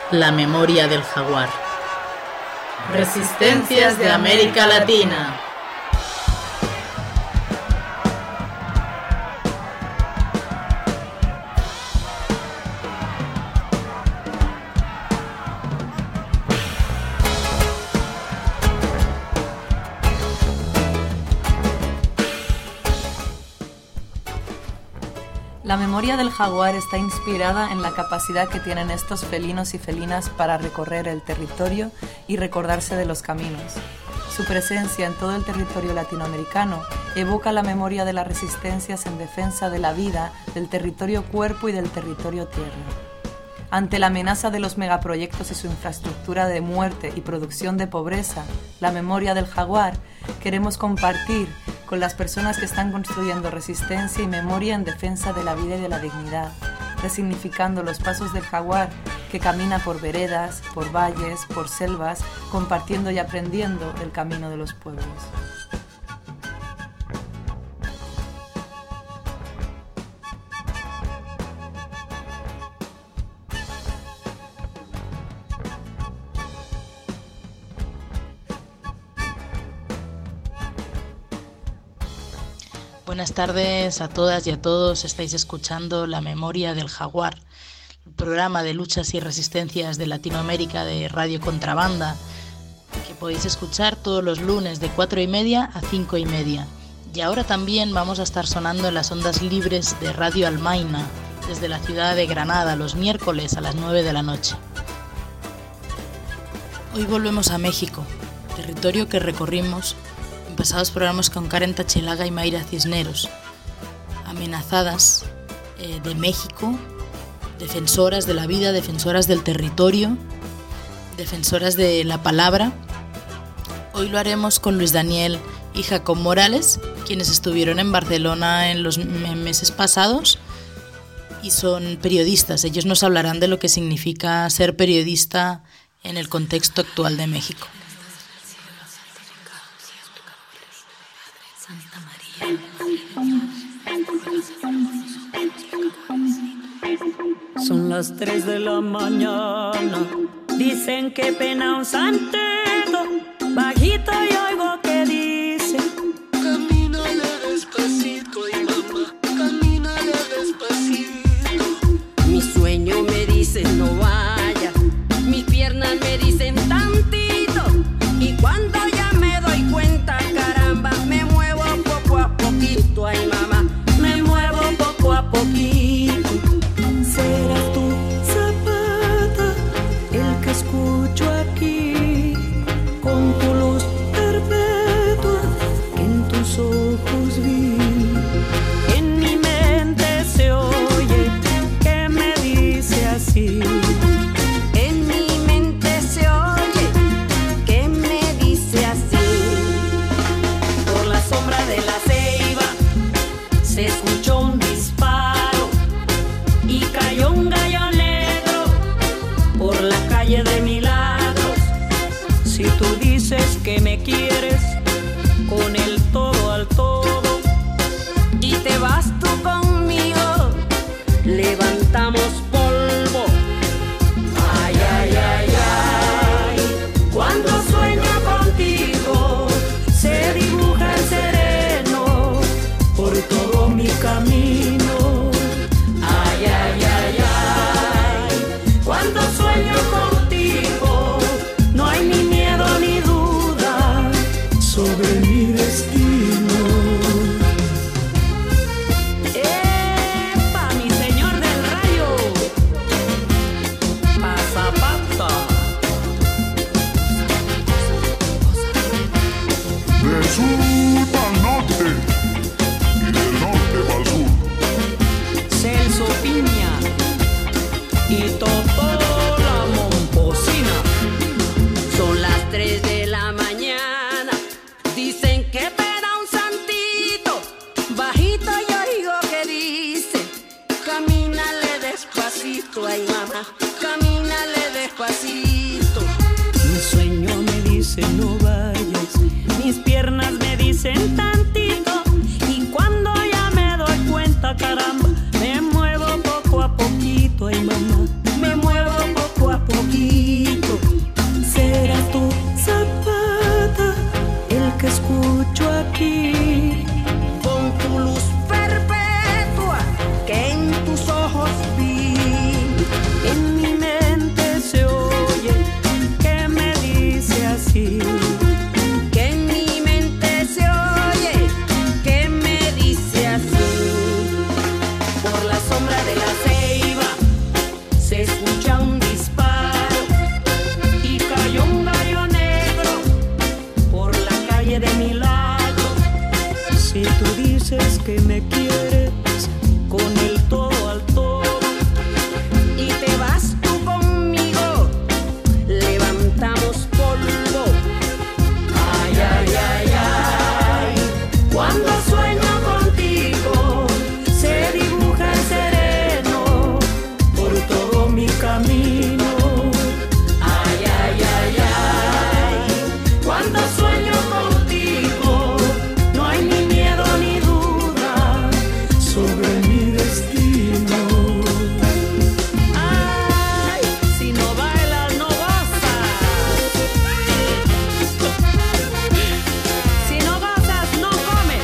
La memoria del jaguar. Resistencias de América Latina. La memoria del jaguar está inspirada en la capacidad que tienen estos felinos y felinas para recorrer el territorio y recordarse de los caminos. Su presencia en todo el territorio latinoamericano evoca la memoria de las resistencias en defensa de la vida, del territorio cuerpo y del territorio tierra. Ante la amenaza de los megaproyectos y su infraestructura de muerte y producción de pobreza, la memoria del jaguar, queremos compartir con las personas que están construyendo resistencia y memoria en defensa de la vida y de la dignidad, resignificando los pasos del jaguar que camina por veredas, por valles, por selvas, compartiendo y aprendiendo el camino de los pueblos. Buenas tardes a todas y a todos. Estáis escuchando La Memoria del Jaguar, el programa de luchas y resistencias de Latinoamérica de Radio Contrabanda, que podéis escuchar todos los lunes de 4:30 a 5:30. Y ahora también vamos a estar sonando en las ondas libres de Radio Almaina, desde la ciudad de Granada, los miércoles a las 9 de la noche. Hoy volvemos a México, territorio que recorrimos en pasados programas con Karen Tachilaga y Mayra Cisneros, amenazadas de México, defensoras de la vida, defensoras del territorio, defensoras de la palabra. Hoy lo haremos con Luis Daniel y Jacob Morales, quienes estuvieron en Barcelona en los meses pasados y son periodistas. Ellos nos hablarán de lo que significa ser periodista en el contexto actual de México. Son las 3 de la mañana, dicen que pena un santeto, bajito y oigo que dice: camínale despacito, ay mamá, camínale despacito. Mi sueño me dice no vaya, mis piernas me dicen tantito, y cuando ya me doy cuenta, caramba, me muevo poco a poquito, ay mamá, me muevo poco a poquito. Serás tú, Zapata, el que escucho aquí, con tu luz perpetua que en tus ojos vi. En mi mente se oye que me dice así. En mi mente se oye que me dice así. Por la sombra de la ceiba se escuchó un disparo y cayó un gallo negro por la calle de Milagros. Si tú dices que me quieres con el todo al todo y te vas tú conmigo, levantamos polvo. Ay, ay, ay, ay, cuando sueño contigo se dibuja el sereno por todo mi camino. Ay, ay, ay, ay, cuando sueño contigo no hay ni miedo ni duda sobre mi destino. ¡Epa, mi señor del rayo! Pasapata. Del sur al norte y del norte al sur. Celso Piña y Totó la Momposina. Son las 3 de la mañana, dicen que peda un santito, bajito yo oigo que dice: camínale despacito, ay mamá, camínale despacito. Mi sueño me dice no vayas, mis piernas me dicen tantito, y cuando ya me doy cuenta, caramba, me muevo poco a poquito, ay mamá, me muevo poco a poquito. escucha un disparo y cayó un gallo negro por la calle de mi lado. Si tú dices que me quieres con el todo al todo y te vas tú conmigo, levantamos polvo. Ay, ay, ay, ay, cuando sueño contigo se dibuja el sereno por todo mi camino. Ay, ay, ay, ay, cuando sueño contigo no hay ni miedo ni duda sobre mi destino. Ay, si no bailas no gozas, si no gozas no comes.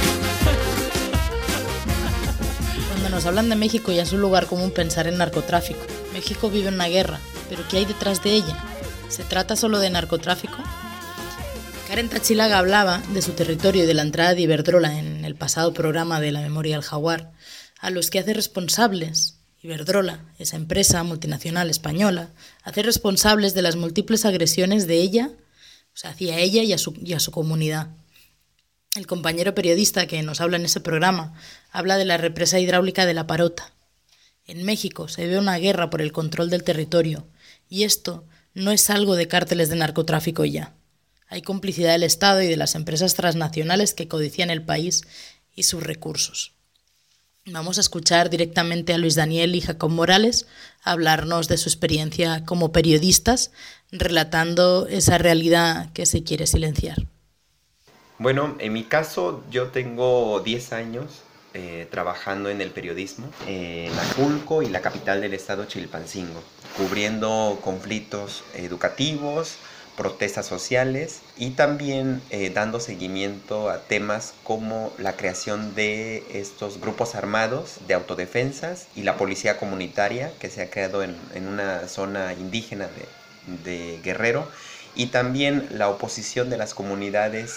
Cuando nos hablan de México ya es un lugar común pensar en narcotráfico. México vive una guerra, pero ¿qué hay detrás de ella? ¿Se trata solo de narcotráfico? Karen Tachilaga hablaba de su territorio y de la entrada de Iberdrola en el pasado programa de La Memoria del Jaguar, a los que hace responsables. Iberdrola, esa empresa multinacional española, hace responsables de las múltiples agresiones de ella, o sea, hacia ella y a su comunidad. El compañero periodista que nos habla en ese programa habla de la represa hidráulica de La Parota. En México se ve una guerra por el control del territorio, y esto no es algo de cárteles de narcotráfico ya. Hay complicidad del Estado y de las empresas transnacionales que codician el país y sus recursos. Vamos a escuchar directamente a Luis Daniel y Jacob Morales hablarnos de su experiencia como periodistas, relatando esa realidad que se quiere silenciar. Bueno, en mi caso yo tengo 10 años trabajando en el periodismo en Acapulco y la capital del estado, Chilpancingo, cubriendo conflictos educativos, protestas sociales y también dando seguimiento a temas como la creación de estos grupos armados de autodefensas y la policía comunitaria que se ha creado en una zona indígena de Guerrero, y también la oposición de las comunidades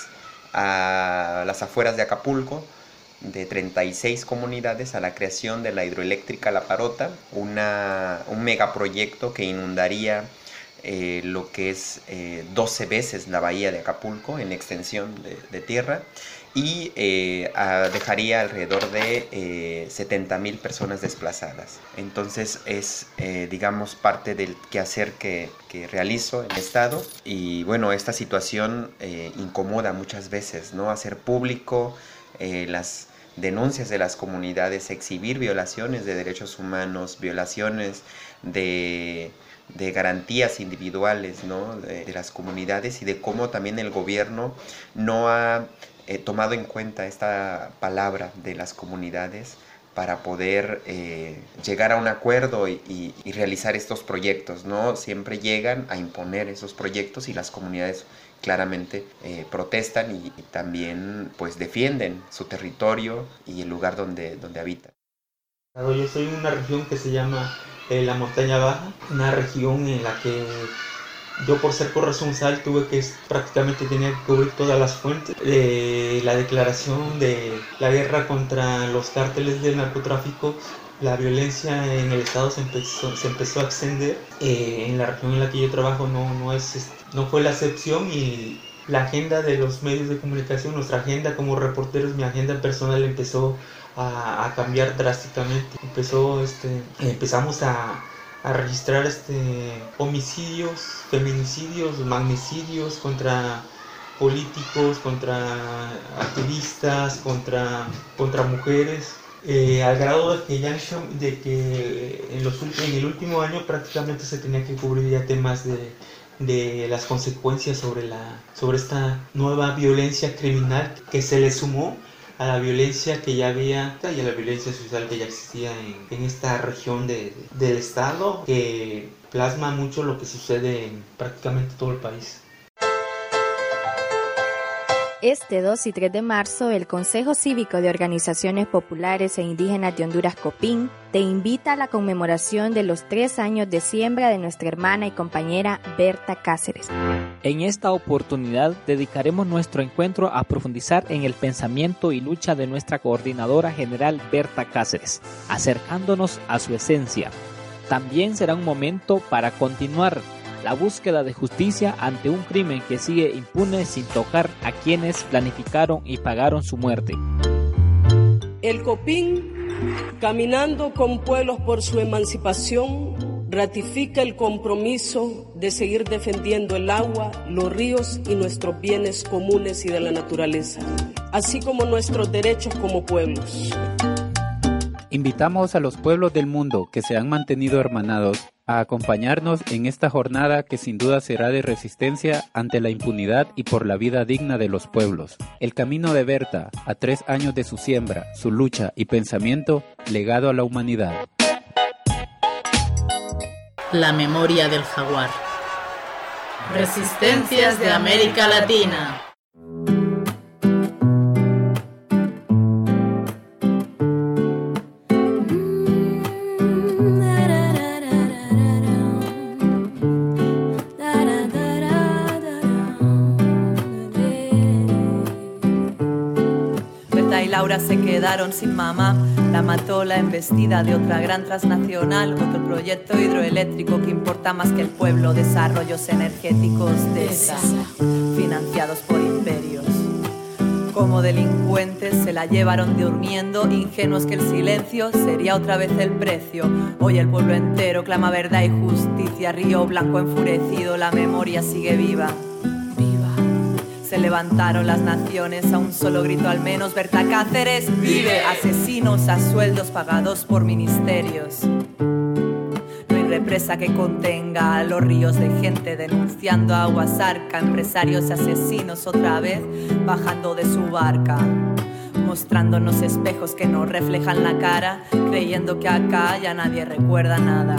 a las afueras de Acapulco, de 36 comunidades, a la creación de la hidroeléctrica La Parota, un megaproyecto que inundaría lo que es 12 veces la bahía de Acapulco en extensión de tierra, y dejaría alrededor de 70,000 personas desplazadas. Entonces es, digamos, parte del quehacer que realizo en el Estado, y bueno, esta situación incomoda muchas veces, ¿no? Hacer público las denuncias de las comunidades, exhibir violaciones de derechos humanos, violaciones de garantías individuales, ¿no? de las comunidades, y de cómo también el gobierno no ha tomado en cuenta esta palabra de las comunidades para poder llegar a un acuerdo y realizar estos proyectos, ¿no? Siempre llegan a imponer esos proyectos y las comunidades claramente protestan y también pues defienden su territorio y el lugar donde habitan. Yo soy en una región que se llama la Montaña Baja, una región en la que yo, por ser corresponsal, tuve que prácticamente tenía que cubrir todas las fuentes de la declaración de la guerra contra los cárteles del narcotráfico. La violencia en el estado se empezó a extender. En la región en la que yo trabajo no fue la excepción, y la agenda de los medios de comunicación, nuestra agenda como reporteros, mi agenda personal empezó a cambiar drásticamente. Empezamos a registrar homicidios, feminicidios, magnicidios contra políticos, contra activistas, contra mujeres, al grado de que en el último año prácticamente se tenía que cubrir ya temas de las consecuencias sobre esta nueva violencia criminal que se le sumó a la violencia que ya había y a la violencia social que ya existía en esta región del estado, que plasma mucho lo que sucede en prácticamente todo el país. Este 2 y 3 de marzo, el Consejo Cívico de Organizaciones Populares e Indígenas de Honduras, COPIN, te invita a la conmemoración de los 3 años de siembra de nuestra hermana y compañera Berta Cáceres. En esta oportunidad dedicaremos nuestro encuentro a profundizar en el pensamiento y lucha de nuestra coordinadora general Berta Cáceres, acercándonos a su esencia, también será un momento para continuar la búsqueda de justicia ante un crimen que sigue impune sin tocar a quienes planificaron y pagaron su muerte. El Copín, caminando con pueblos por su emancipación, ratifica el compromiso de seguir defendiendo el agua, los ríos y nuestros bienes comunes y de la naturaleza, así como nuestros derechos como pueblos. Invitamos a los pueblos del mundo que se han mantenido hermanados a acompañarnos en esta jornada que sin duda será de resistencia ante la impunidad y por la vida digna de los pueblos. El camino de Berta, a 3 años de su siembra, su lucha y pensamiento, legado a la humanidad. La memoria del jaguar. Resistencias de América Latina. Laura se quedaron sin mamá, la mató la embestida de otra gran transnacional, otro proyecto hidroeléctrico que importa más que el pueblo, desarrollos energéticos de esa, financiados por imperios. Como delincuentes se la llevaron durmiendo, ingenuos que el silencio sería otra vez el precio. Hoy el pueblo entero clama verdad y justicia, Río Blanco enfurecido, la memoria sigue viva. Se levantaron las naciones a un solo grito al menos. Berta Cáceres vive. Asesinos a sueldos pagados por ministerios. No hay represa que contenga a los ríos de gente denunciando agua zarca. Empresarios asesinos otra vez bajando de su barca, mostrándonos espejos que nos reflejan la cara, creyendo que acá ya nadie recuerda nada.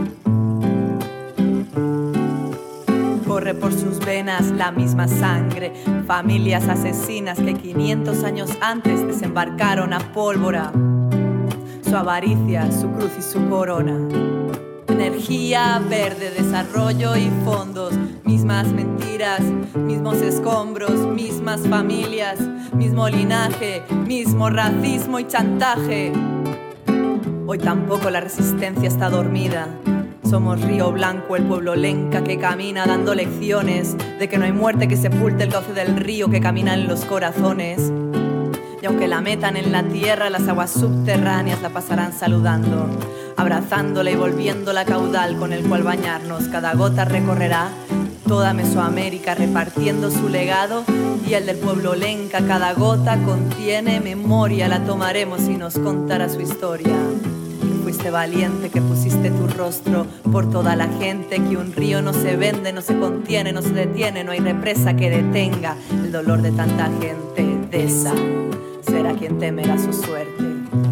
Corre por sus venas la misma sangre, familias asesinas que 500 años antes desembarcaron a pólvora. Su avaricia, su cruz y su corona. Energía verde, desarrollo y fondos, mismas mentiras, mismos escombros, mismas familias, mismo linaje, mismo racismo y chantaje. Hoy tampoco la resistencia está dormida. Somos Río Blanco, el pueblo lenca que camina dando lecciones de que no hay muerte que sepulte el cauce del río que camina en los corazones. Y aunque la metan en la tierra, las aguas subterráneas la pasarán saludando, abrazándola y volviéndola caudal con el cual bañarnos. Cada gota recorrerá toda Mesoamérica repartiendo su legado y el del pueblo lenca. Cada gota contiene memoria, la tomaremos y nos contará su historia. Fuiste valiente, que pusiste tu rostro por toda la gente, que un río no se vende, no se contiene, no se detiene, no hay represa que detenga el dolor de tanta gente. De esa será quien temerá su suerte.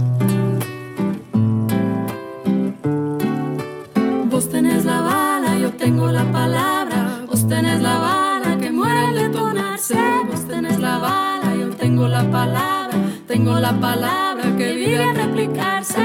Vos tenés la bala, yo tengo la palabra. Vos tenés la bala que muere al detonarse. Vos tenés la bala, yo tengo la palabra que vive al replicarse.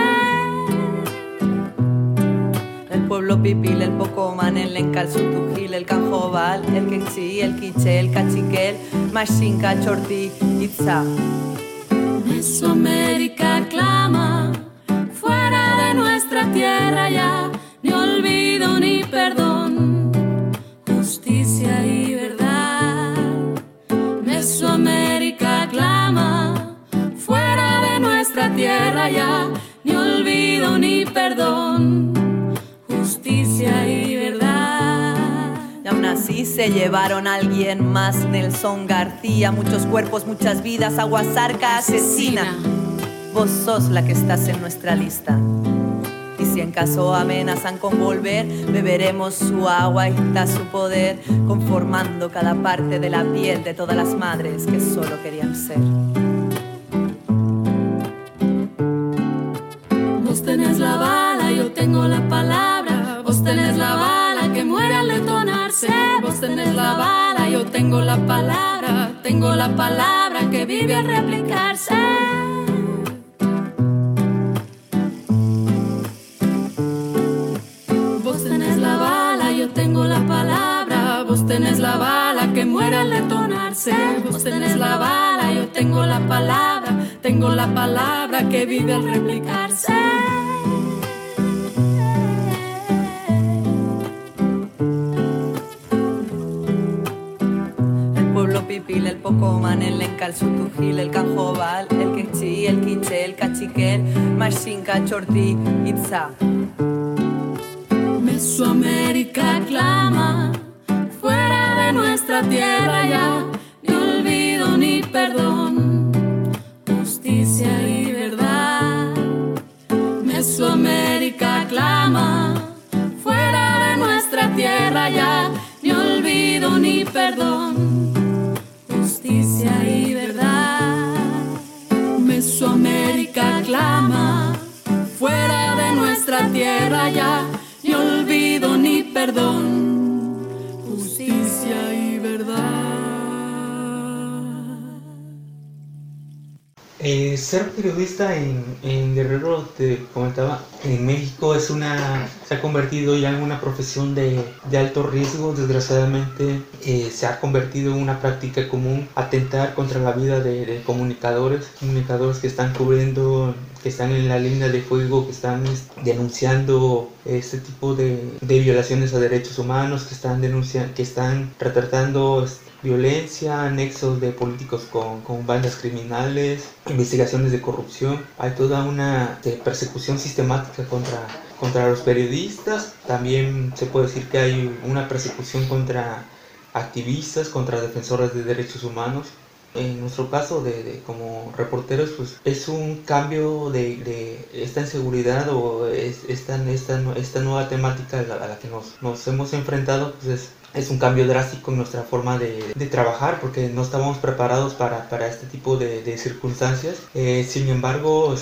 El pueblo pipil, el pocomán, el lenca, el sutujil, el canjobal, el quechí, el quiché, el cachiquel, machinca, chortí, itza. Mesoamérica clama, fuera de nuestra tierra ya, ni olvido ni perdón, justicia y verdad. Mesoamérica clama, fuera de nuestra tierra ya, ni olvido ni perdón, justicia y verdad. Y aún así se llevaron a alguien más, Nelson García. Muchos cuerpos, muchas vidas, Aguasarca asesina. Vos sos la que estás en nuestra lista. Y si en caso amenazan con volver, beberemos su agua y su poder, conformando cada parte de la piel de todas las madres que solo querían ser. Vos tenés la bala, yo tengo la palabra. Vos tenés la bala que muere al detonarse. Vos tenés la bala, yo tengo la palabra que vive al replicarse. Vos tenés la bala, yo tengo la palabra. Vos tenés la bala que muere al detonarse. Vos tenés la bala, yo tengo la palabra que vive al replicarse. calzutujil, el canjobal, el quechí, el quiché, el cachiquel, machinca, chortí, itza. Mesoamérica clama, fuera de nuestra tierra ya, ni olvido ni perdón, justicia y verdad. Mesoamérica clama, fuera de nuestra tierra ya, ni olvido ni perdón, justicia y verdad. Mesoamérica clama, fuera de nuestra tierra ya, ni olvido ni perdón, justicia y verdad. Ser periodista en Guerrero, te comentaba, en México se ha convertido ya en una profesión de alto riesgo. Desgraciadamente se ha convertido en una práctica común atentar contra la vida de comunicadores que están cubriendo, que están en la línea de fuego, que están denunciando este tipo de violaciones a derechos humanos, que están retratando violencia, nexos de políticos con bandas criminales, investigaciones de corrupción. Hay toda una persecución sistemática contra los periodistas. También se puede decir que hay una persecución contra activistas, contra defensores de derechos humanos. En nuestro caso, como reporteros, pues es un cambio de esta inseguridad o esta nueva temática a la que nos hemos enfrentado, pues es un cambio drástico en nuestra forma de trabajar, porque no estábamos preparados para este tipo de circunstancias. Sin embargo,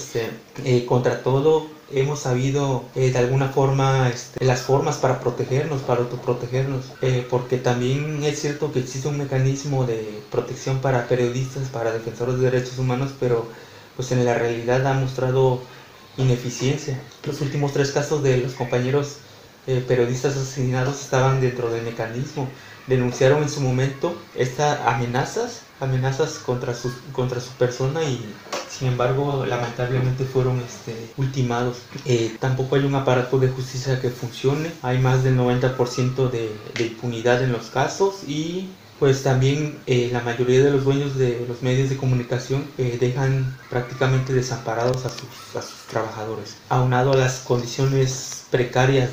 contra todo, hemos sabido de alguna forma las formas para protegernos, para autoprotegernos, porque también es cierto que existe un mecanismo de protección para periodistas, para defensores de derechos humanos, pero pues en la realidad ha mostrado ineficiencia. Los últimos 3 casos de los compañeros periodistas asesinados estaban dentro del mecanismo. Denunciaron en su momento estas amenazas contra su persona y sin embargo lamentablemente fueron ultimados. Tampoco hay un aparato de justicia que funcione. Hay más del 90% de impunidad en los casos y pues también la mayoría de los dueños de los medios de comunicación dejan prácticamente desamparados a sus trabajadores. Aunado a las condiciones precarias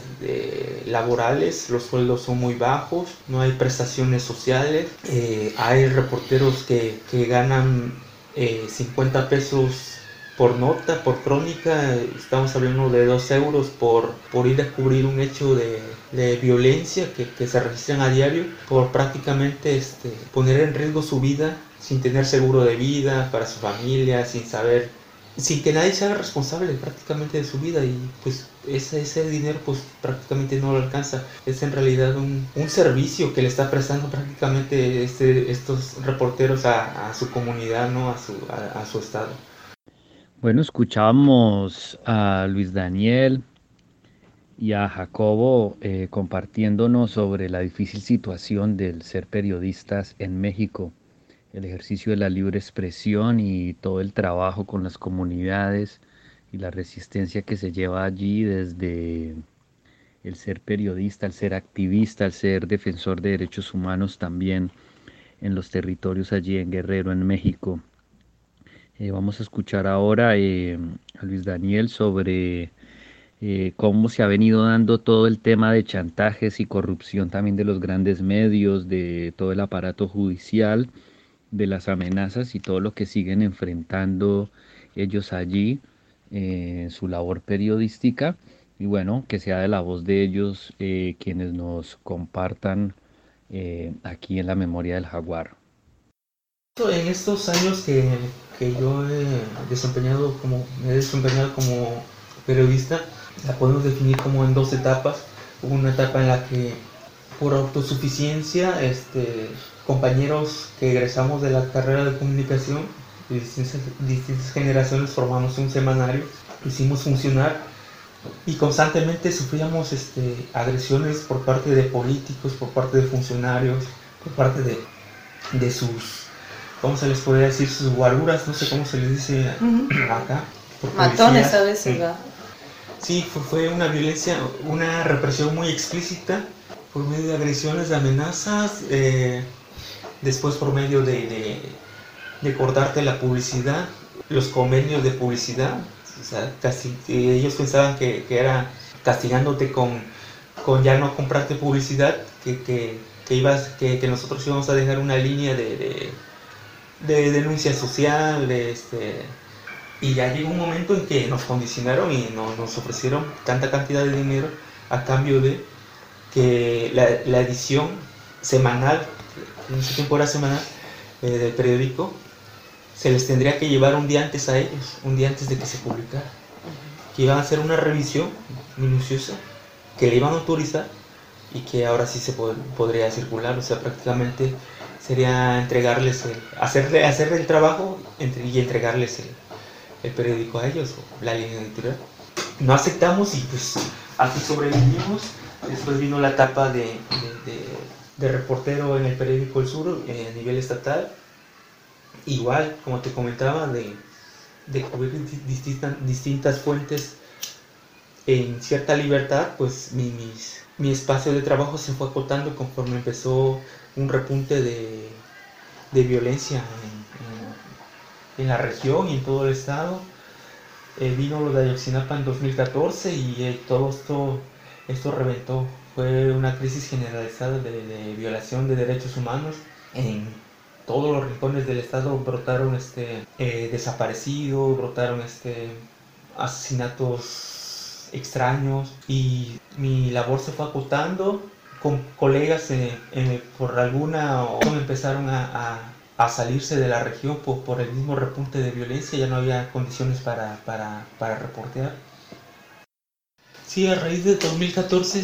laborales, los sueldos son muy bajos, no hay prestaciones sociales, hay reporteros que ganan 50 pesos por nota, por crónica. Estamos hablando de 2 euros por ir a cubrir un hecho de violencia que se registran a diario, por prácticamente poner en riesgo su vida sin tener seguro de vida para su familia, sin que nadie se haga responsable prácticamente de su vida, y pues ese dinero pues prácticamente no lo alcanza. Es en realidad un servicio que le está prestando prácticamente estos reporteros a su comunidad, ¿no? a su estado. Bueno, escuchábamos a Luis Daniel y a Jacobo compartiéndonos sobre la difícil situación del ser periodistas en México, el ejercicio de la libre expresión y todo el trabajo con las comunidades y la resistencia que se lleva allí desde el ser periodista, el ser activista, el ser defensor de derechos humanos también en los territorios allí en Guerrero, en México. Vamos a escuchar ahora a Luis Daniel sobre cómo se ha venido dando todo el tema de chantajes y corrupción también de los grandes medios, de todo el aparato judicial, de las amenazas y todo lo que siguen enfrentando ellos allí en su labor periodística, y bueno, que sea de la voz de ellos quienes nos compartan aquí en la Memoria del Jaguar. En estos años que yo me he desempeñado como periodista, la podemos definir como en 2 etapas. Hubo una etapa en la que por autosuficiencia compañeros que egresamos de la carrera de comunicación de distintas generaciones formamos un semanario, lo hicimos funcionar y constantemente sufríamos agresiones por parte de políticos, por parte de funcionarios, por parte de sus, ¿cómo se les podría decir? Sus guaruras, no sé cómo se les dice acá. Matones a veces, ¿verdad? Sí, fue una violencia, una represión muy explícita por medio de agresiones, de amenazas, después por medio de cortarte la publicidad, los convenios de publicidad. O sea, ellos pensaban que era castigándote con ya no comprarte publicidad, que nosotros íbamos a dejar una línea de denuncia social, y ya llegó un momento en que nos condicionaron y nos ofrecieron tanta cantidad de dinero a cambio de que la edición semanal, en ese tiempo era semanal, del periódico, se les tendría que llevar un día antes a ellos, un día antes de que se publicara, que iban a hacer una revisión minuciosa, que le iban a autorizar y que ahora sí se podría circular. O sea, prácticamente sería entregarles hacerle el trabajo y entregarles el periódico a ellos, o la línea editorial. No aceptamos y pues así sobrevivimos. Después vino la etapa de reportero en el periódico El Sur a nivel estatal. Igual, como te comentaba, de cubrir distintas fuentes en cierta libertad, pues mi espacio de trabajo se fue acotando conforme empezó un repunte de violencia en la región y en todo el estado. Vino lo de Ayotzinapa en 2014 y todo esto reventó. Fue una crisis generalizada de violación de derechos humanos. En todos los rincones del estado brotaron desaparecidos, brotaron asesinatos extraños, y mi labor se fue acotando. Con colegas por alguna razón empezaron a salirse de la región por el mismo repunte de violencia. Ya no había condiciones para reportear. Sí, a raíz de 2014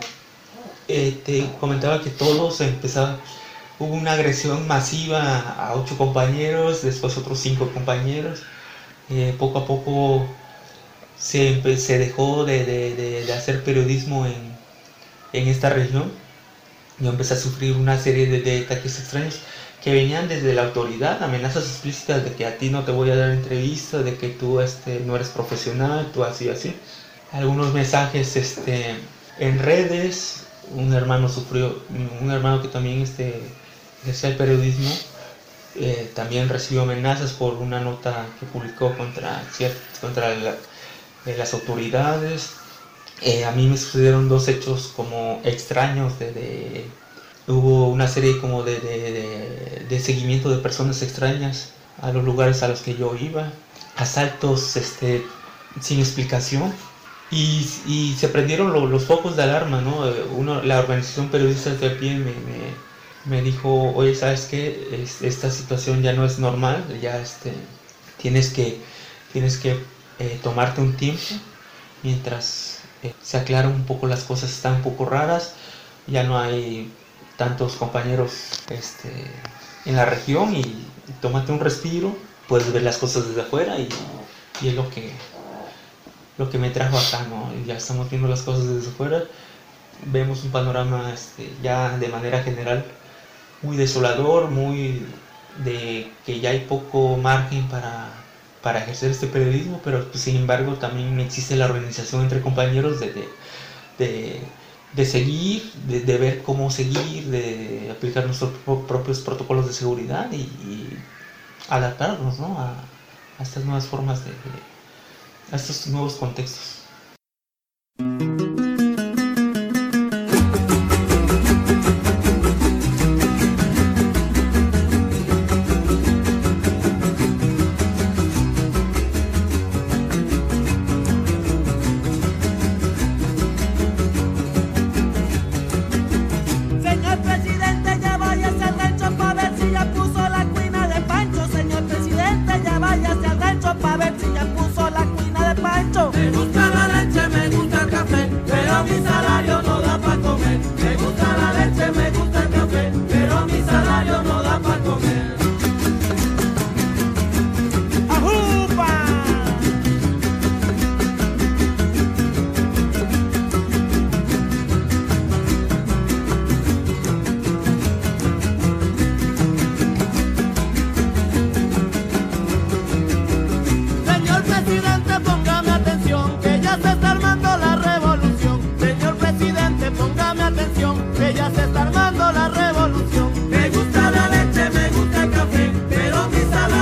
te comentaba que todos hubo una agresión masiva a 8 compañeros, después otros 5 compañeros. Poco a poco se dejó de hacer periodismo en esta región. Yo empecé a sufrir una serie de ataques extraños que venían desde la autoridad, amenazas explícitas de que a ti no te voy a dar entrevista, de que tú no eres profesional, tú así. Algunos mensajes en redes. Un hermano que también ejercía el periodismo, también recibió amenazas por una nota que publicó contra las autoridades. A mí me sucedieron 2 hechos como extraños. Hubo una serie como de seguimiento de personas extrañas a los lugares a los que yo iba, asaltos sin explicación, y se prendieron los focos de alarma, ¿no? La organización Periodistas de a Pie me dijo: oye, ¿sabes qué? Esta situación ya no es normal, ya tienes que tomarte un tiempo mientras se aclaran un poco las cosas. Están un poco raras, ya no hay tantos compañeros en la región, y tómate un respiro, puedes ver las cosas desde afuera, y es lo que me trajo acá, ¿no? Ya estamos viendo las cosas desde afuera, vemos un panorama ya de manera general muy desolador, de que ya hay poco margen para ejercer este periodismo, pero pues, sin embargo también existe la organización entre compañeros de seguir, de ver cómo seguir, de aplicar nuestros propios protocolos de seguridad y adaptarnos, ¿no? a estas nuevas formas, a estos nuevos contextos. Me gusta la leche, me gusta el café, pero mi salario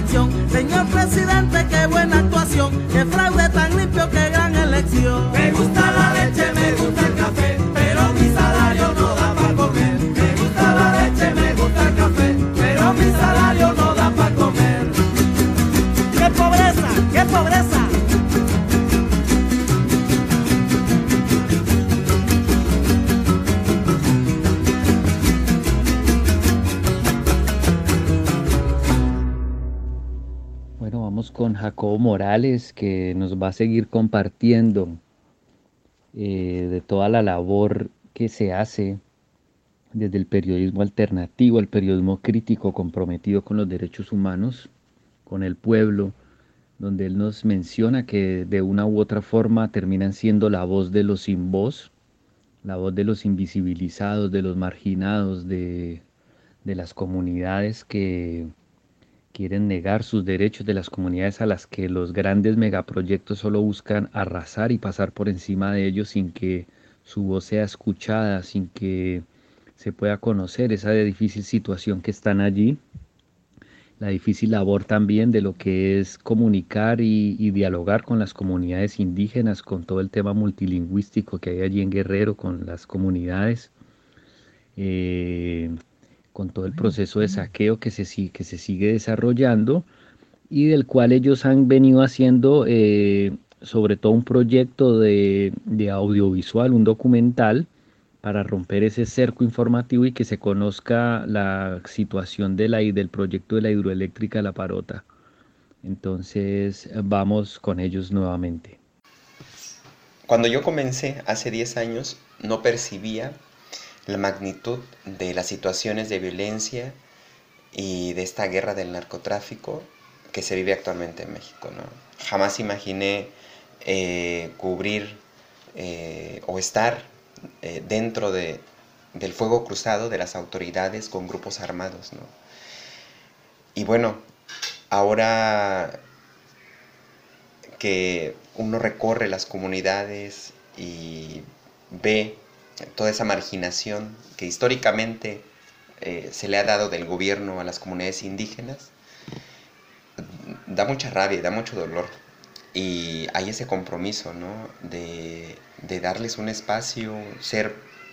elección. Señor presidente, qué buena actuación, qué fraude tan limpio, qué gran elección. Me gusta la leche, me gusta el café, pero mi salario no da para comer. Me gusta la leche, me gusta el café, pero mi salario no da para comer. ¡Qué pobreza! ¡Qué pobreza! Bueno, vamos con Jacobo Morales, que nos va a seguir compartiendo de toda la labor que se hace desde el periodismo alternativo, el periodismo crítico comprometido con los derechos humanos, con el pueblo, donde él nos menciona que de una u otra forma terminan siendo la voz de los sin voz, la voz de los invisibilizados, de los marginados, de las comunidades que quieren negar sus derechos, de las comunidades a las que los grandes megaproyectos solo buscan arrasar y pasar por encima de ellos sin que su voz sea escuchada, sin que se pueda conocer esa difícil situación que están allí, la difícil labor también de lo que es comunicar y dialogar con las comunidades indígenas, con todo el tema multilingüístico que hay allí en Guerrero, con las comunidades, con todo el proceso de saqueo que se sigue desarrollando y del cual ellos han venido haciendo sobre todo un proyecto de audiovisual, un documental, para romper ese cerco informativo y que se conozca la situación del proyecto de la hidroeléctrica La Parota. Entonces vamos con ellos nuevamente. Cuando yo comencé hace 10 años no percibía la magnitud de las situaciones de violencia y de esta guerra del narcotráfico que se vive actualmente en México, ¿no? Jamás imaginé cubrir o estar dentro del fuego cruzado de las autoridades con grupos armados, ¿no? Y bueno, ahora que uno recorre las comunidades y ve toda esa marginación que históricamente se le ha dado del gobierno a las comunidades indígenas, da mucha rabia, da mucho dolor. Y hay ese compromiso, ¿no? de darles un espacio, ser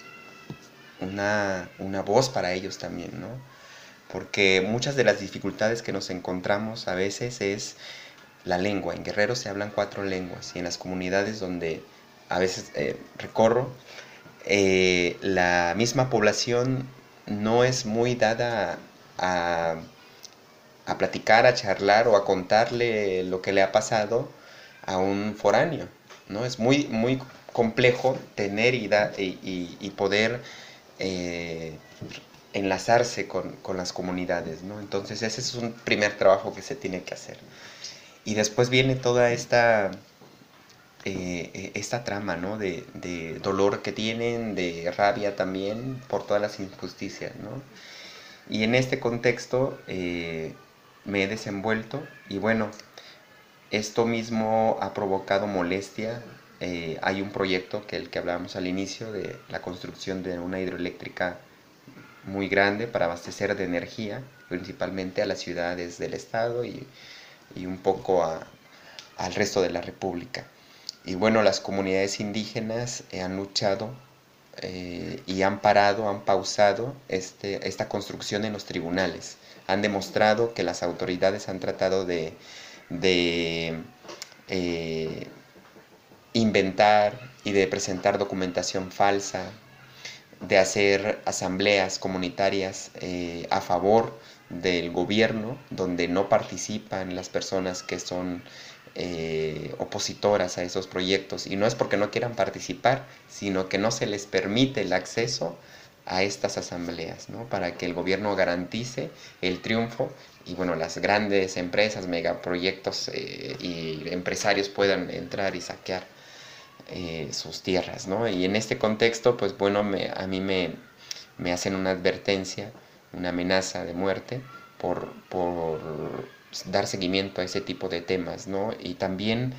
una voz para ellos también, ¿no? Porque muchas de las dificultades que nos encontramos a veces es la lengua. En Guerrero se hablan 4 lenguas y en las comunidades donde a veces recorro, la misma población no es muy dada a platicar, a charlar o a contarle lo que le ha pasado a un foráneo, ¿no? Es muy, muy complejo tener y poder enlazarse con las comunidades, ¿no? Entonces ese es un primer trabajo que se tiene que hacer. Y después viene toda esta trama, ¿no? de dolor que tienen, de rabia también por todas las injusticias, ¿no? Y en este contexto me he desenvuelto y bueno, esto mismo ha provocado molestia. Hay un proyecto el que hablábamos al inicio de la construcción de una hidroeléctrica muy grande para abastecer de energía principalmente a las ciudades del estado y un poco al resto de la república. Y bueno, las comunidades indígenas han luchado y han pausado esta construcción en los tribunales. Han demostrado que las autoridades han tratado de inventar y de presentar documentación falsa, de hacer asambleas comunitarias a favor del gobierno, donde no participan las personas que son opositoras a esos proyectos. Y no es porque no quieran participar, sino que no se les permite el acceso a estas asambleas, ¿no? Para que el gobierno garantice el triunfo y bueno, las grandes empresas, megaproyectos y empresarios puedan entrar y saquear sus tierras, ¿no? Y en este contexto, pues bueno, a mí me hacen una advertencia, una amenaza de muerte por dar seguimiento a ese tipo de temas, ¿no? Y también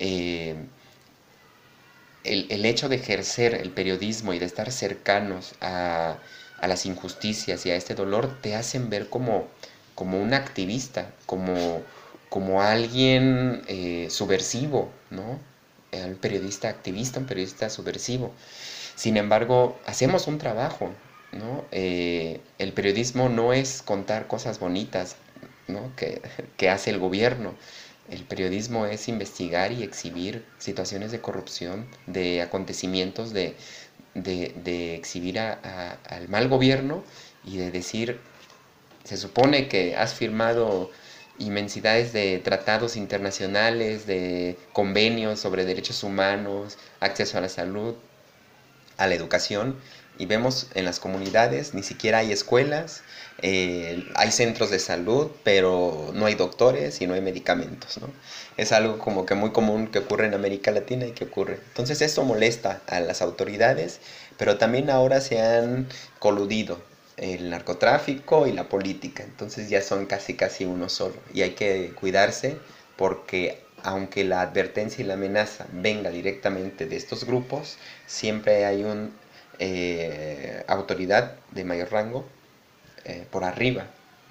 el hecho de ejercer el periodismo y de estar cercanos a las injusticias y a este dolor te hacen ver como como un activista, como alguien subversivo, ¿no? Un periodista activista, un periodista subversivo. Sin embargo, hacemos un trabajo, ¿no? El periodismo no es contar cosas bonitas, ¿no? que hace el gobierno. El periodismo es investigar y exhibir situaciones de corrupción, de acontecimientos, de exhibir al mal gobierno y de decir, se supone que has firmado inmensidades de tratados internacionales, de convenios sobre derechos humanos, acceso a la salud, a la educación, y vemos en las comunidades ni siquiera hay escuelas, hay centros de salud, pero no hay doctores y no hay medicamentos, ¿no? Es algo como que muy común que ocurre en América Latina y que ocurre. Entonces esto molesta a las autoridades, pero también ahora se han coludido el narcotráfico y la política, entonces ya son casi uno solo, y hay que cuidarse porque aunque la advertencia y la amenaza venga directamente de estos grupos, siempre hay una autoridad de mayor rango por arriba,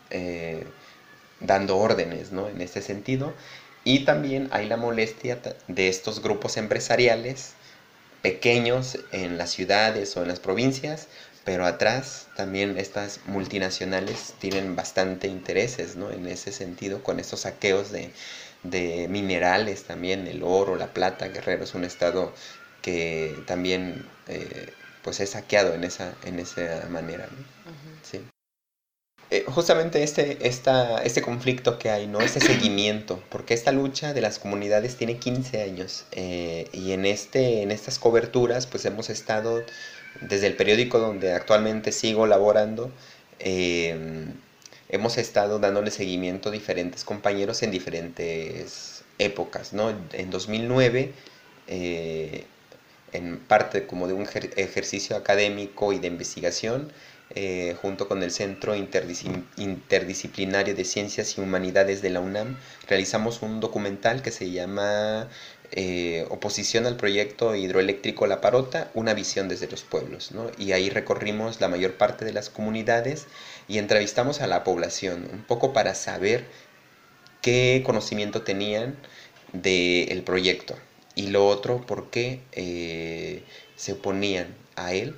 dando órdenes, ¿no? En este sentido, y también hay la molestia de estos grupos empresariales pequeños en las ciudades o en las provincias, pero atrás también estas multinacionales tienen bastante intereses, ¿no? En ese sentido, con estos saqueos de minerales también, el oro, la plata. Guerrero es un estado que también pues es saqueado en esa manera, ¿no? Uh-huh. Sí. Justamente este conflicto que hay, ¿no? Este seguimiento, porque esta lucha de las comunidades tiene 15 años y en estas coberturas pues hemos estado desde el periódico donde actualmente sigo laborando, hemos estado dándole seguimiento a diferentes compañeros en diferentes épocas, ¿no? En 2009, en parte como de un ejercicio académico y de investigación, junto con el Centro Interdisciplinario de Ciencias y Humanidades de la UNAM, realizamos un documental que se llama Oposición al proyecto hidroeléctrico La Parota, una visión desde los pueblos, ¿no? Y ahí recorrimos la mayor parte de las comunidades y entrevistamos a la población, un poco para saber qué conocimiento tenían del proyecto y lo otro, por qué se oponían a él.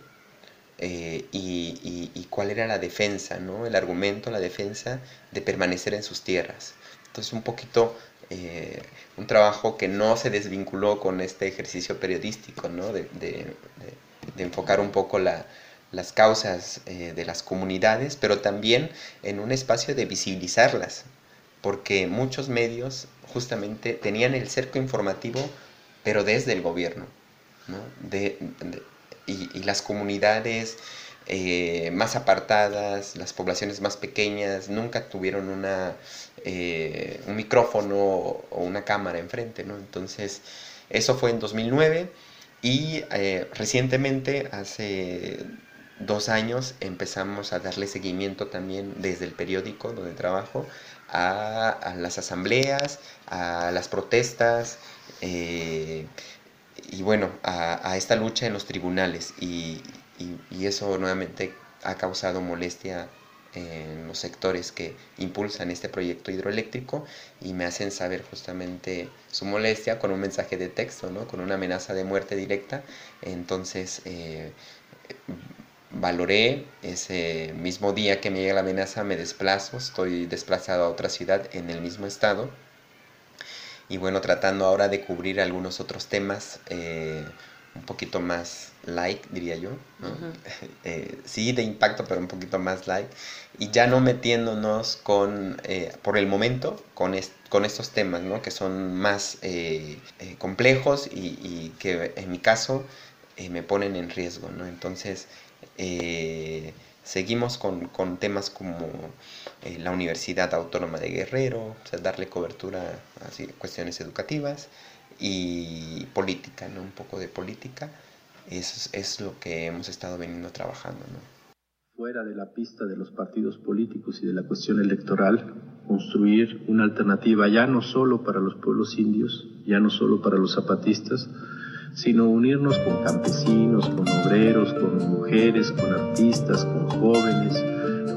Y cuál era la defensa, ¿no? El argumento, la defensa de permanecer en sus tierras. Entonces un poquito un trabajo que no se desvinculó con este ejercicio periodístico, ¿no? de enfocar un poco las causas de las comunidades, pero también en un espacio de visibilizarlas, porque muchos medios justamente tenían el cerco informativo, pero desde el gobierno, ¿no? Y las comunidades más apartadas, las poblaciones más pequeñas, nunca tuvieron un micrófono o una cámara enfrente, ¿no? Entonces, eso fue en 2009 y recientemente, hace 2 años, empezamos a darle seguimiento también desde el periódico donde trabajo a las asambleas, a las protestas, y bueno, a esta lucha en los tribunales y eso nuevamente ha causado molestia en los sectores que impulsan este proyecto hidroeléctrico y me hacen saber justamente su molestia con un mensaje de texto, ¿no? Con una amenaza de muerte directa. Entonces valoré ese mismo día que me llega la amenaza, me desplazo, estoy desplazado a otra ciudad en el mismo estado. Y bueno, tratando ahora de cubrir algunos otros temas un poquito más light, diría yo, ¿no? Uh-huh. Sí, de impacto, pero un poquito más light. Y ya no metiéndonos por el momento, con estos temas, ¿no? Que son más complejos y que en mi caso me ponen en riesgo, ¿no? Entonces, seguimos con temas como la Universidad Autónoma de Guerrero, o sea, darle cobertura a cuestiones educativas y política, ¿no? Un poco de política. Eso es lo que hemos estado veniendo trabajando, ¿no? Fuera de la pista de los partidos políticos y de la cuestión electoral, construir una alternativa ya no solo para los pueblos indios, ya no solo para los zapatistas, sino unirnos con campesinos, con obreros, con mujeres, con artistas, con jóvenes,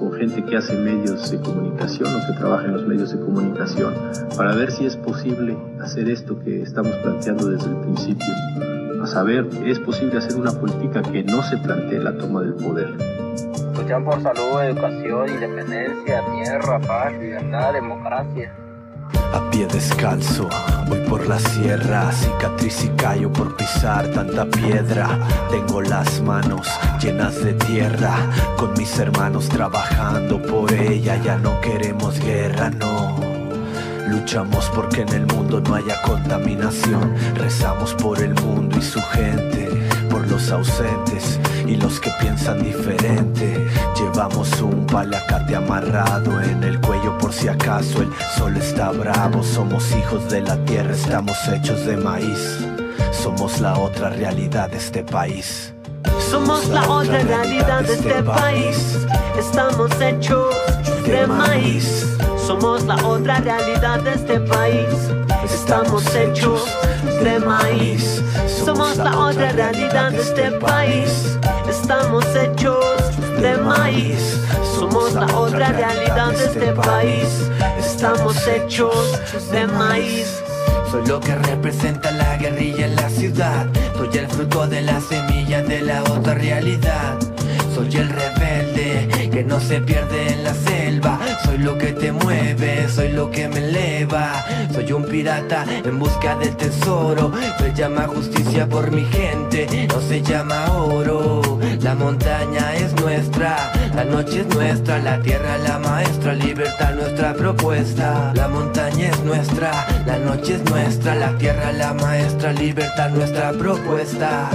con gente que hace medios de comunicación o que trabaja en los medios de comunicación para ver si es posible hacer esto que estamos planteando desde el principio. A saber, es posible hacer una política que no se plantee la toma del poder. Luchan por salud, educación, independencia, tierra, paz, libertad, democracia. A pie descalzo, voy por la sierra, cicatriz y callo por pisar tanta piedra. Tengo las manos llenas de tierra, con mis hermanos trabajando por ella. Ya no queremos guerra, no. Luchamos porque en el mundo no haya contaminación. Rezamos por el mundo y su gente, por los ausentes y los que piensan diferente. Llevamos un paliacate amarrado en el cuello por si acaso el sol está bravo. Somos hijos de la tierra, estamos hechos de maíz. Somos la otra realidad de este país. Somos la otra realidad de este país. Estamos hechos de maíz. Somos la otra realidad de este país. Estamos hechos de maíz. Somos la otra realidad de este país. Estamos hechos de maíz. Somos la otra realidad de este país. Estamos hechos de maíz. Soy lo que representa la guerrilla en la ciudad. Soy el fruto de la semilla de la otra realidad. Soy el rebelde que no se pierde en la selva. Soy lo que te mueve, soy lo que me eleva. Soy un pirata en busca del tesoro. Se llama justicia por mi gente, no se llama oro. La montaña es nuestra, la noche es nuestra, la tierra la maestra, libertad nuestra propuesta. La montaña es nuestra, la noche es nuestra, la tierra la maestra, libertad nuestra propuesta.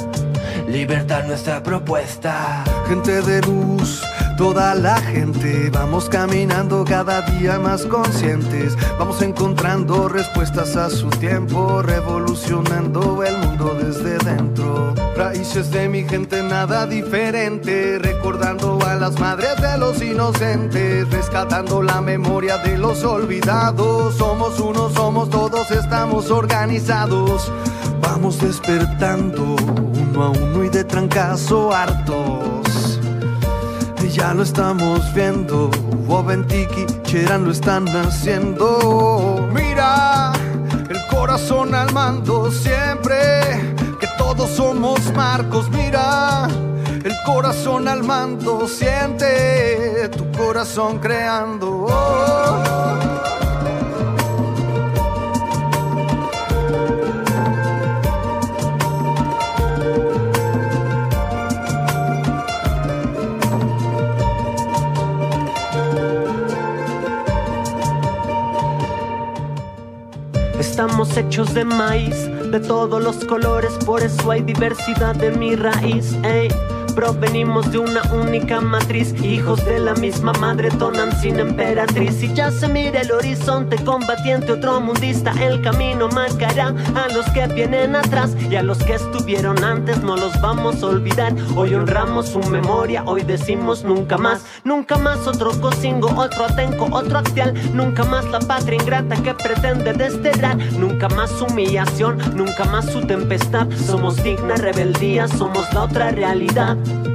Libertad nuestra propuesta. Gente de luz, toda la gente, vamos caminando cada día más conscientes. Vamos encontrando respuestas a su tiempo, revolucionando el mundo desde dentro. Raíces de mi gente, nada diferente, recordando a las madres de los inocentes, rescatando la memoria de los olvidados. Somos uno, somos todos, estamos organizados. Vamos despertando uno a uno y de trancazo hartos. Y ya lo estamos viendo, Wobentiki, Cherán lo están haciendo. Mira, el corazón al mando siempre, que todos somos Marcos. Mira, el corazón al mando, siente tu corazón creando. Estamos hechos de maíz, de todos los colores, por eso hay diversidad en mi raíz, ey. Provenimos de una única matriz, hijos de la misma madre, Tonantzin emperatriz. Y ya se mira el horizonte combatiente, otro mundista, el camino marcará a los que vienen atrás y a los que estuvieron antes, no los vamos a olvidar. Hoy honramos su memoria, hoy decimos nunca más. Nunca más otro cocingo, otro atenco, otro actial. Nunca más la patria ingrata que pretende desterrar. Nunca más humillación, nunca más su tempestad. Somos digna rebeldía, somos la otra realidad.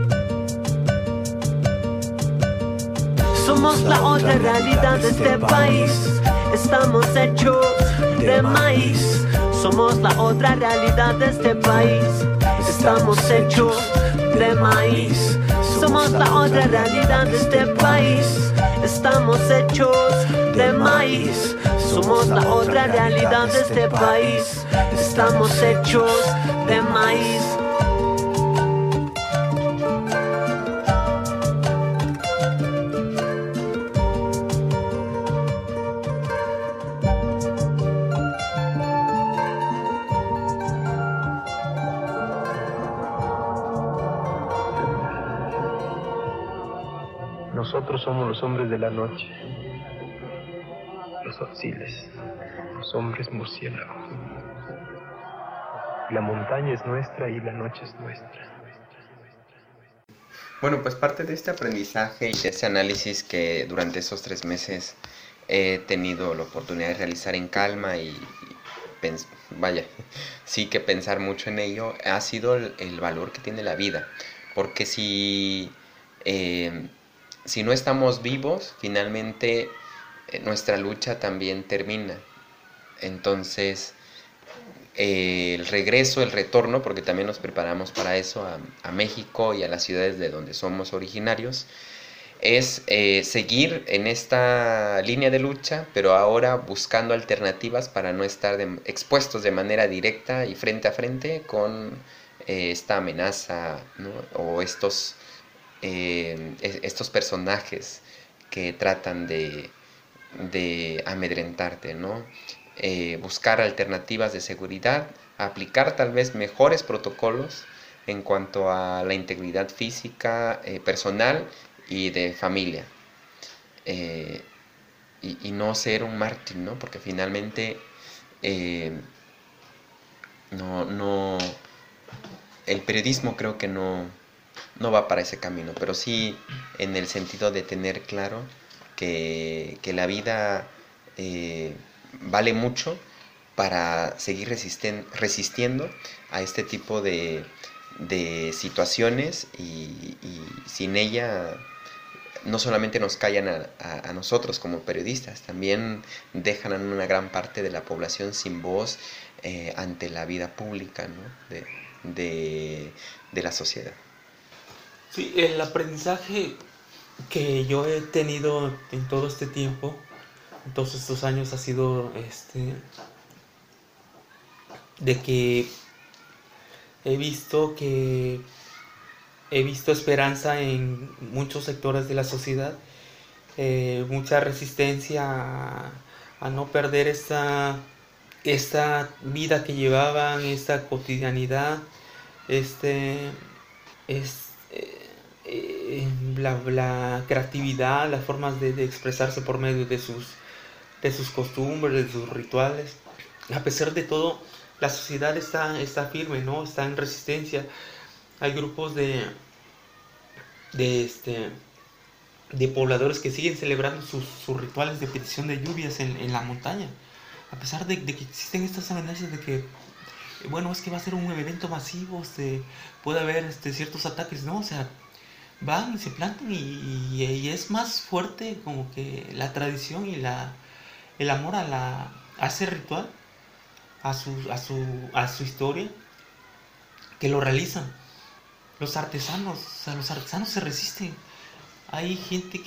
Somos la otra realidad de este país. Estamos hechos de maíz. Somos la otra realidad de este país. Estamos hechos de maíz. Somos la otra realidad de este país. Estamos hechos de maíz. Somos la otra realidad de este país. Estamos hechos de maíz. Nosotros somos los hombres de la noche, los auxiles, los hombres murciélagos. La montaña es nuestra y la noche es nuestra. Bueno, pues parte de este aprendizaje y de este análisis que durante esos 3 meses he tenido la oportunidad de realizar en calma y sí que pensar mucho en ello, ha sido el valor que tiene la vida. Porque si si no estamos vivos, finalmente nuestra lucha también termina. Entonces, el regreso, el retorno, porque también nos preparamos para eso, a México y a las ciudades de donde somos originarios, es seguir en esta línea de lucha, pero ahora buscando alternativas para no estar expuestos de manera directa y frente a frente con esta amenaza, ¿no? O estos personajes que tratan de amedrentarte, ¿no? Buscar alternativas de seguridad, aplicar tal vez mejores protocolos en cuanto a la integridad física, personal y de familia, y no ser un mártir, ¿no? Porque finalmente el periodismo creo que no va para ese camino, pero sí en el sentido de tener claro que la vida vale mucho para seguir resistiendo a este tipo de situaciones, y sin ella no solamente nos callan a nosotros como periodistas, también dejan a una gran parte de la población sin voz ante la vida pública, ¿no? de la sociedad. Sí, el aprendizaje que yo he tenido en todo este tiempo, en todos estos años, ha sido de que he visto esperanza en muchos sectores de la sociedad, mucha resistencia a no perder esta vida que llevaban, esta cotidianidad, la creatividad, las formas de expresarse por medio de sus costumbres, de sus rituales. A pesar de todo, la sociedad está firme, ¿no? Está en resistencia. Hay grupos de pobladores que siguen celebrando sus rituales de petición de lluvias en la montaña, a pesar de que existen estas amenazas de que, bueno, es que va a ser un evento masivo, puede haber ciertos ataques, ¿no? O sea, van y se plantan y es más fuerte como que la tradición y el amor a ese ritual, a su historia, que lo realizan. Los artesanos se resisten. Hay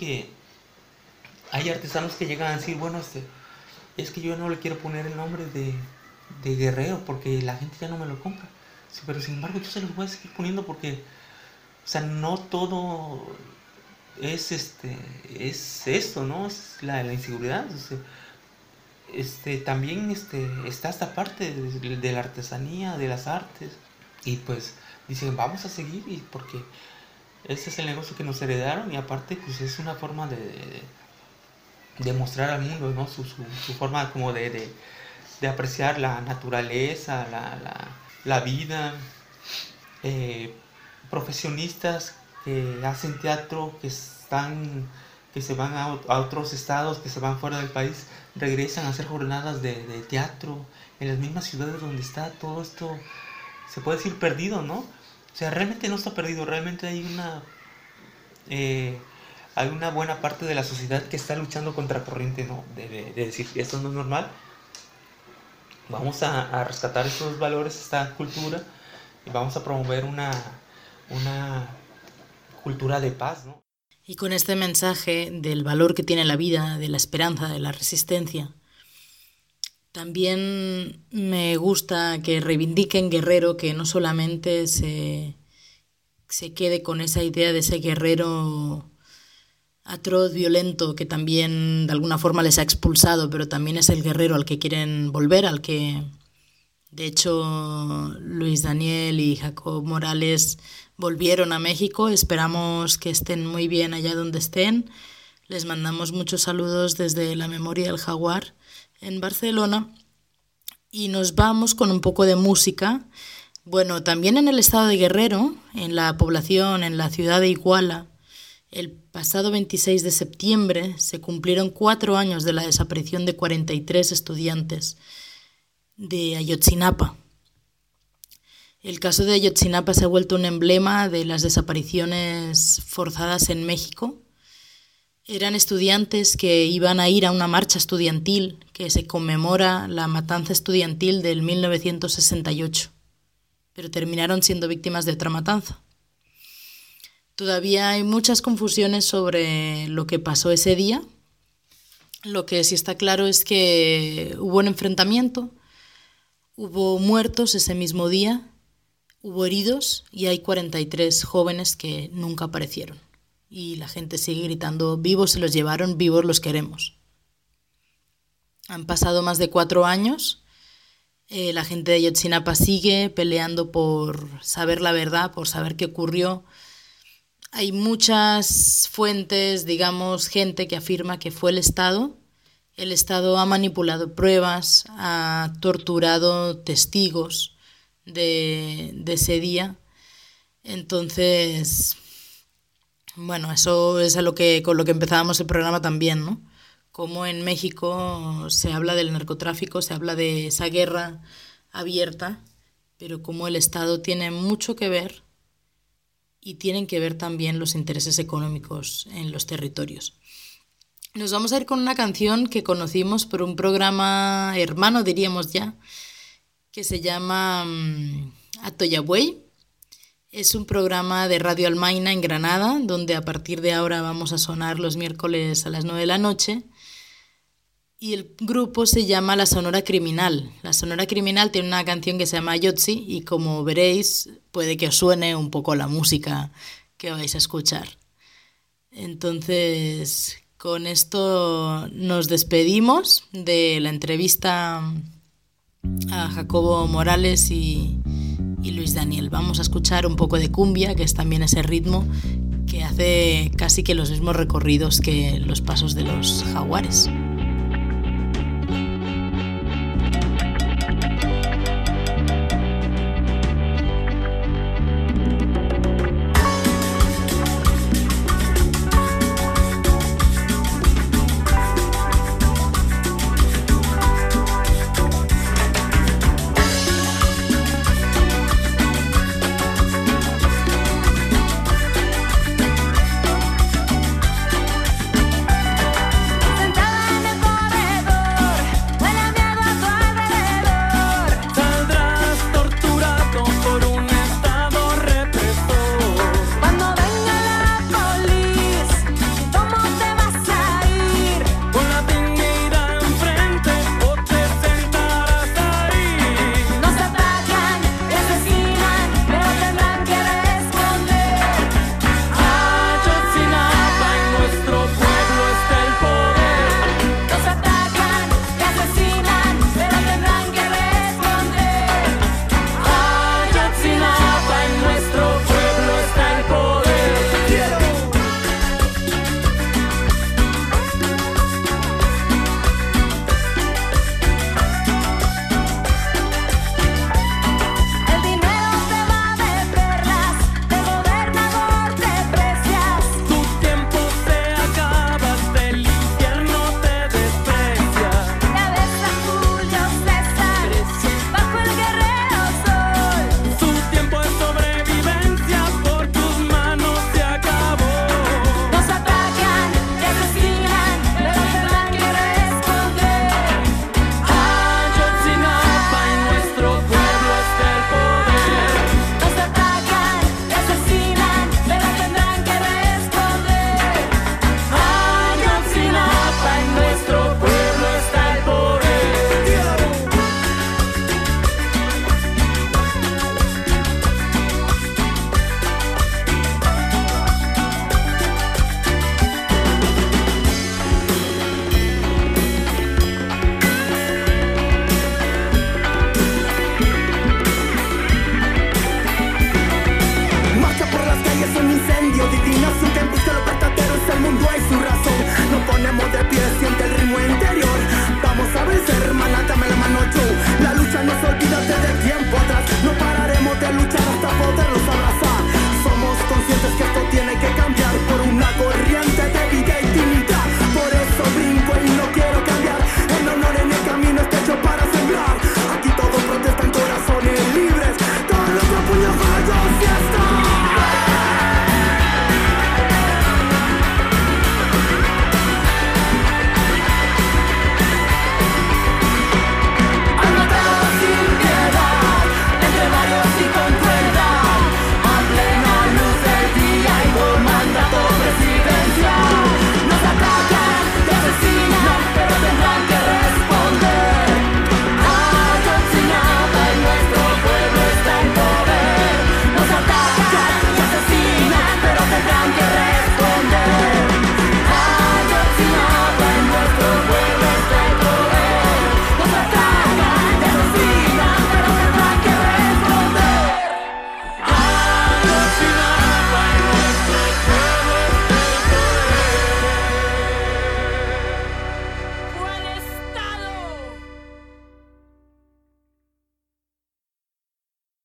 artesanos que llegan a decir, bueno, es que yo no le quiero poner el nombre de guerrero porque la gente ya no me lo compra. Sí, pero sin embargo yo se los voy a seguir poniendo porque, o sea, no todo es esto, ¿no? Es la inseguridad. O sea, también está esta parte de la artesanía, de las artes, y pues dicen, vamos a seguir, y porque ese es el negocio que nos heredaron, y aparte pues es una forma de mostrar al mundo, ¿no? Su forma como de apreciar la naturaleza, la vida. Profesionistas que hacen teatro, que se van a otros estados, que se van fuera del país, regresan a hacer jornadas de teatro en las mismas ciudades donde está todo esto, se puede decir, perdido, ¿no? O sea, realmente no está perdido, realmente hay una buena parte de la sociedad que está luchando contra corriente, ¿no? De decir, esto no es normal, vamos a rescatar estos valores, esta cultura, y vamos a promover una cultura de paz, ¿no? Y con este mensaje del valor que tiene la vida, de la esperanza, de la resistencia, también me gusta que reivindiquen Guerrero, que no solamente se quede con esa idea de ese guerrero atroz, violento, que también de alguna forma les ha expulsado, pero también es el guerrero al que quieren volver, al que, de hecho, Luis Daniel y Jacob Morales volvieron a México. Esperamos que estén muy bien allá donde estén. Les mandamos muchos saludos desde la Memoria del Jaguar en Barcelona, y nos vamos con un poco de música. Bueno, también en el estado de Guerrero, en la población, en la ciudad de Iguala, el pasado 26 de septiembre se cumplieron 4 años de la desaparición de 43 estudiantes de Ayotzinapa. El caso de Ayotzinapa se ha vuelto un emblema de las desapariciones forzadas en México, Eran estudiantes que iban a ir a una marcha estudiantil que se conmemora la matanza estudiantil del 1968, pero terminaron siendo víctimas de otra matanza. Todavía hay muchas confusiones sobre lo que pasó ese día. Lo que sí está claro es que hubo un enfrentamiento, hubo muertos ese mismo día, hubo heridos y hay 43 jóvenes que nunca aparecieron. Y la gente sigue gritando, vivos se los llevaron, vivos los queremos. Han pasado más de 4 años. La gente de Ayotzinapa sigue peleando por saber la verdad, por saber qué ocurrió. Hay muchas fuentes, digamos, gente que afirma que fue el Estado. El Estado ha manipulado pruebas, ha torturado testigos de ese día. Entonces, bueno, eso es con lo que empezábamos el programa también, ¿no? Como en México se habla del narcotráfico, se habla de esa guerra abierta, pero como el Estado tiene mucho que ver y tienen que ver también los intereses económicos en los territorios. Nos vamos a ir con una canción que conocimos por un programa hermano, diríamos ya, que se llama Atoyabuey. Es un programa de Radio Almaina en Granada, donde a partir de ahora vamos a sonar los miércoles a las 9 de la noche. Y el grupo se llama La Sonora Criminal. La Sonora Criminal tiene una canción que se llama Ayotzi y como veréis puede que os suene un poco la música que vais a escuchar. Entonces, con esto nos despedimos de la entrevista a Jacobo Morales y Luis Daniel. Vamos a escuchar un poco de cumbia, que es también ese ritmo que hace casi que los mismos recorridos que los pasos de los jaguares.